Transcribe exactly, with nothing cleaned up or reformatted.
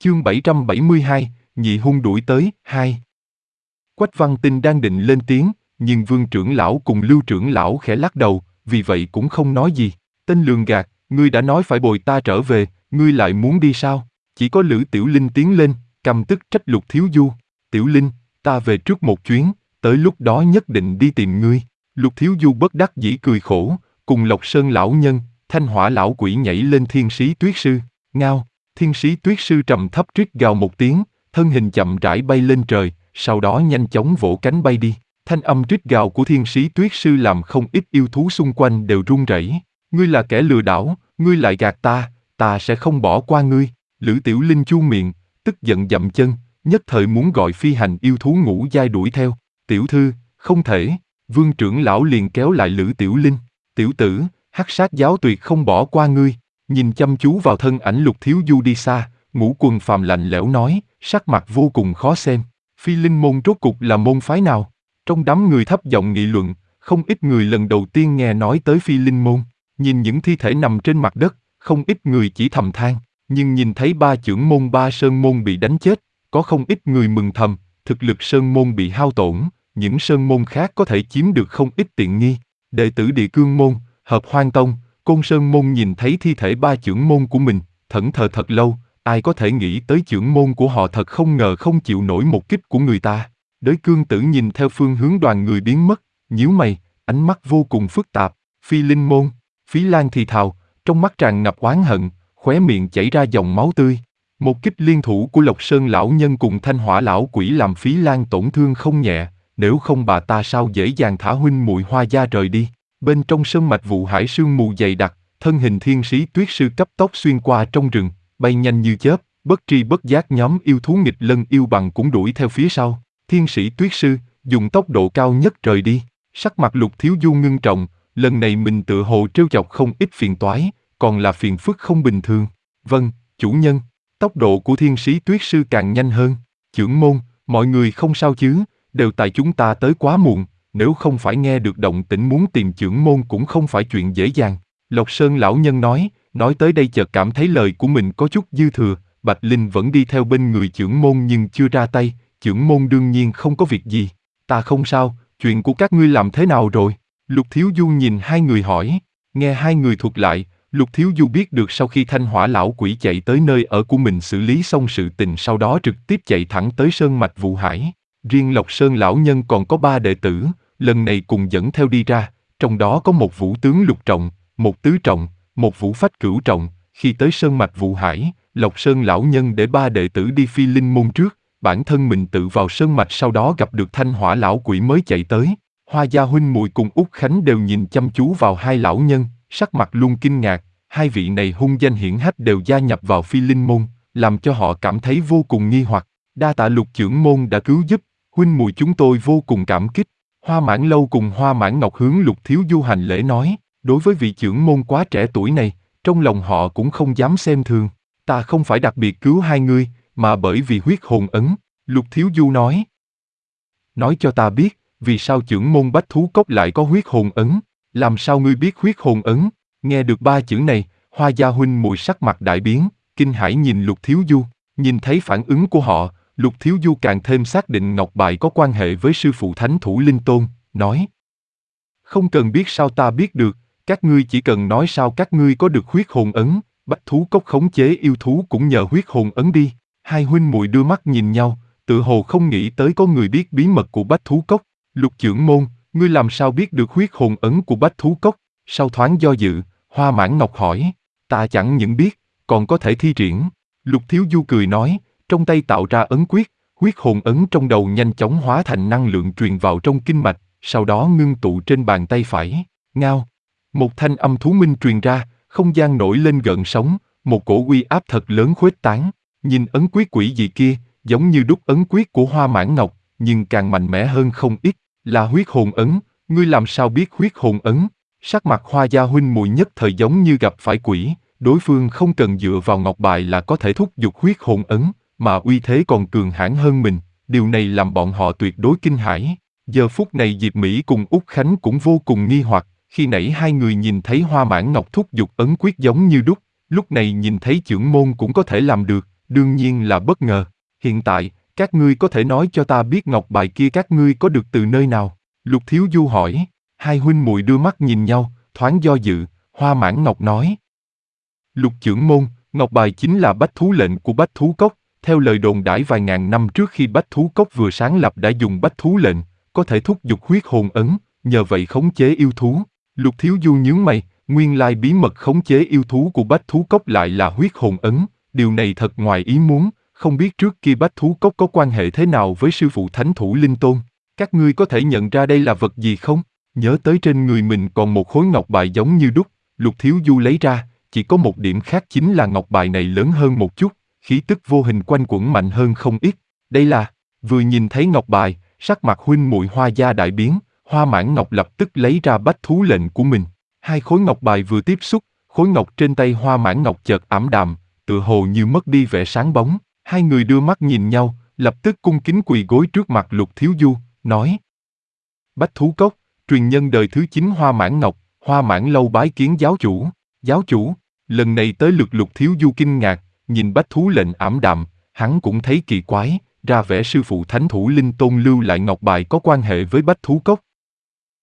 Chương bảy trăm bảy mươi hai, nhị hung đuổi tới, hai. Quách Văn Tinh đang định lên tiếng, nhưng Vương trưởng lão cùng Lưu trưởng lão khẽ lắc đầu, vì vậy cũng không nói gì. Tên lường gạt, ngươi đã nói phải bồi ta trở về, ngươi lại muốn đi sao? Chỉ có Lữ Tiểu Linh tiến lên, căm tức trách Lục Thiếu Du. Tiểu Linh, ta về trước một chuyến, tới lúc đó nhất định đi tìm ngươi. Lục Thiếu Du bất đắc dĩ cười khổ, cùng Lộc Sơn lão nhân, Thanh Hỏa lão quỷ nhảy lên Thiên Sĩ Tuyết Sư. Ngao, Thiên Sĩ Tuyết Sư trầm thấp rít gào một tiếng, thân hình chậm rãi bay lên trời, sau đó nhanh chóng vỗ cánh bay đi. Thanh âm rít gào của Thiên Sĩ Tuyết Sư làm không ít yêu thú xung quanh đều run rẩy. Ngươi là kẻ lừa đảo, ngươi lại gạt ta, ta sẽ không bỏ qua ngươi. Lữ Tiểu Linh chu miệng, tức giận dậm chân, nhất thời muốn gọi phi hành yêu thú ngũ giai đuổi theo. Tiểu thư, không thể. Vương trưởng lão liền kéo lại Lữ Tiểu Linh. Tiểu tử, Hắc Sát giáo tuyệt không bỏ qua ngươi. Nhìn chăm chú vào thân ảnh Lục Thiếu Du đi xa, Ngũ Quần Phàm lạnh lẽo nói, sắc mặt vô cùng khó xem. Phi Linh môn rốt cục là môn phái nào? Trong đám người thấp giọng nghị luận, không ít người lần đầu tiên nghe nói tới Phi Linh môn. Nhìn những thi thể nằm trên mặt đất, không ít người chỉ thầm than. Nhưng nhìn thấy ba chưởng môn ba sơn môn bị đánh chết, có không ít người mừng thầm, thực lực sơn môn bị hao tổn, những sơn môn khác có thể chiếm được không ít tiện nghi. Đệ tử Địa Cương môn, Hợp Hoan tông, Côn Sơn môn nhìn thấy thi thể ba chưởng môn của mình, thẫn thờ thật lâu, ai có thể nghĩ tới chưởng môn của họ thật không ngờ không chịu nổi một kích của người ta. Đới Cương Tử nhìn theo phương hướng đoàn người biến mất, nhíu mày, ánh mắt vô cùng phức tạp. Phi Linh môn, Phí Lan thì thào, trong mắt tràn ngập oán hận, khóe miệng chảy ra dòng máu tươi. Một kích liên thủ của Lộc Sơn lão nhân cùng Thanh Hỏa lão quỷ làm Phí Lan tổn thương không nhẹ, nếu không bà ta sao dễ dàng thả huynh muội Hoa gia rời đi. Bên trong sơn mạch vụ hải sương mù dày đặc, thân hình Thiên Sĩ Tuyết Sư cấp tốc xuyên qua trong rừng, bay nhanh như chớp, bất tri bất giác nhóm yêu thú nghịch lân yêu bằng cũng đuổi theo phía sau. Thiên Sĩ Tuyết Sư dùng tốc độ cao nhất rời đi. Sắc mặt Lục Thiếu Du ngưng trọng, lần này mình tựa hồ trêu chọc không ít phiền toái, còn là phiền phức không bình thường. Vâng, chủ nhân. Tốc độ của Thiên Sĩ Tuyết Sư càng nhanh hơn. Chưởng môn, mọi người không sao chứ? Đều tại chúng ta tới quá muộn. Nếu không phải nghe được động tĩnh muốn tìm chưởng môn cũng không phải chuyện dễ dàng. Lộc Sơn lão nhân nói, nói tới đây chợt cảm thấy lời của mình có chút dư thừa. Bạch Linh vẫn đi theo bên người chưởng môn nhưng chưa ra tay. Chưởng môn đương nhiên không có việc gì. Ta không sao, chuyện của các ngươi làm thế nào rồi? Lục Thiếu Du nhìn hai người hỏi. Nghe hai người thuật lại, Lục Thiếu Du biết được sau khi Thanh Hỏa lão quỷ chạy tới nơi ở của mình xử lý xong sự tình, sau đó trực tiếp chạy thẳng tới sơn mạch vụ hải. Riêng Lộc Sơn lão nhân còn có ba đệ tử, lần này cùng dẫn theo đi ra, trong đó có một vũ tướng lục trọng, một tứ trọng, một vũ phách cửu trọng. Khi tới sơn mạch vụ hải, Lộc Sơn lão nhân để ba đệ tử đi Phi Linh môn trước, bản thân mình tự vào sơn mạch, sau đó gặp được Thanh Hỏa lão quỷ mới chạy tới. Hoa gia huynh muội cùng Út Khánh đều nhìn chăm chú vào hai lão nhân, sắc mặt luôn kinh ngạc. Hai vị này hung danh hiển hách đều gia nhập vào Phi Linh môn, làm cho họ cảm thấy vô cùng nghi hoặc. Đa tạ Lục trưởng môn đã cứu giúp, huynh muội chúng tôi vô cùng cảm kích. Hoa Mãn Lâu cùng Hoa Mãn Ngọc hướng Lục Thiếu Du hành lễ nói, đối với vị trưởng môn quá trẻ tuổi này, trong lòng họ cũng không dám xem thường. Ta không phải đặc biệt cứu hai ngươi, mà bởi vì huyết hồn ấn. Lục Thiếu Du nói. Nói cho ta biết, vì sao trưởng môn Bách Thú Cốc lại có huyết hồn ấn? Làm sao ngươi biết huyết hồn ấn? Nghe được ba chữ này, Hoa gia huynh muội sắc mặt đại biến, kinh hãi nhìn Lục Thiếu Du. Nhìn thấy phản ứng của họ, Lục Thiếu Du càng thêm xác định ngọc bài có quan hệ với sư phụ Thánh Thủ Linh Tôn, nói. Không cần biết sao ta biết được, các ngươi chỉ cần nói sao các ngươi có được huyết hồn ấn. Bách Thú Cốc khống chế yêu thú cũng nhờ huyết hồn ấn đi. Hai huynh muội đưa mắt nhìn nhau, tự hồ không nghĩ tới có người biết bí mật của Bách Thú Cốc. Lục trưởng môn, ngươi làm sao biết được huyết hồn ấn của Bách Thú Cốc? Sau thoáng do dự, Hoa Mãn Ngọc hỏi. Ta chẳng những biết, còn có thể thi triển. Lục Thiếu Du cười nói, trong tay tạo ra ấn quyết, huyết hồn ấn trong đầu nhanh chóng hóa thành năng lượng truyền vào trong kinh mạch, sau đó ngưng tụ trên bàn tay phải. Ngao. Một thanh âm thú minh truyền ra, không gian nổi lên gợn sóng, một cổ uy áp thật lớn khuếch tán. Nhìn ấn quyết quỷ dị kia, giống như đúc ấn quyết của Hoa Mãn Ngọc, nhưng càng mạnh mẽ hơn không ít. Là huyết hồn ấn, ngươi làm sao biết huyết hồn ấn? Sắc mặt Hoa gia huynh muội nhất thời giống như gặp phải quỷ, đối phương không cần dựa vào ngọc bài là có thể thúc giục huyết hồn ấn, mà uy thế còn cường hãn hơn mình, điều này làm bọn họ tuyệt đối kinh hãi. Giờ phút này Diệp Mỹ cùng Út Khánh cũng vô cùng nghi hoặc, khi nãy hai người nhìn thấy Hoa Mãn Ngọc thúc giục ấn quyết giống như đúc, lúc này nhìn thấy trưởng môn cũng có thể làm được, đương nhiên là bất ngờ. Hiện tại, các ngươi có thể nói cho ta biết ngọc bài kia các ngươi có được từ nơi nào? Lục Thiếu Du hỏi. Hai huynh muội đưa mắt nhìn nhau, thoáng do dự. Hoa Mãn Ngọc nói. Lục trưởng môn, ngọc bài chính là bách thú lệnh của Bách Thú Cốc. Theo lời đồn đãi vài ngàn năm trước khi Bách Thú Cốc vừa sáng lập đã dùng bách thú lệnh, có thể thúc giục huyết hồn ấn, nhờ vậy khống chế yêu thú. Lục Thiếu Du nhướng mày, nguyên lai bí mật khống chế yêu thú của Bách Thú Cốc lại là huyết hồn ấn, điều này thật ngoài ý muốn, không biết trước kia Bách Thú Cốc có quan hệ thế nào với sư phụ Thánh Thủ Linh Tôn. Các ngươi có thể nhận ra đây là vật gì không? Nhớ tới trên người mình còn một khối ngọc bài giống như đúc, Lục Thiếu Du lấy ra, chỉ có một điểm khác chính là ngọc bài này lớn hơn một chút, khí tức vô hình quanh quẩn mạnh hơn không ít. Đây là, vừa nhìn thấy ngọc bài, sắc mặt huynh muội Hoa gia đại biến, Hoa Mãn Ngọc lập tức lấy ra bách thú lệnh của mình. Hai khối ngọc bài vừa tiếp xúc, khối ngọc trên tay Hoa Mãn Ngọc chợt ảm đạm, tựa hồ như mất đi vẻ sáng bóng. Hai người đưa mắt nhìn nhau, lập tức cung kính quỳ gối trước mặt Lục Thiếu Du, nói: Bách Thú Cốc, truyền nhân đời thứ chín Hoa Mãn Ngọc, Hoa Mãn Lâu bái kiến giáo chủ. Giáo chủ, lần này tới lượt Lục Thiếu Du kinh ngạc, nhìn bách thú lệnh ảm đạm, hắn cũng thấy kỳ quái, ra vẻ sư phụ Thánh Thủ Linh Tôn lưu lại ngọc bài có quan hệ với Bách Thú Cốc.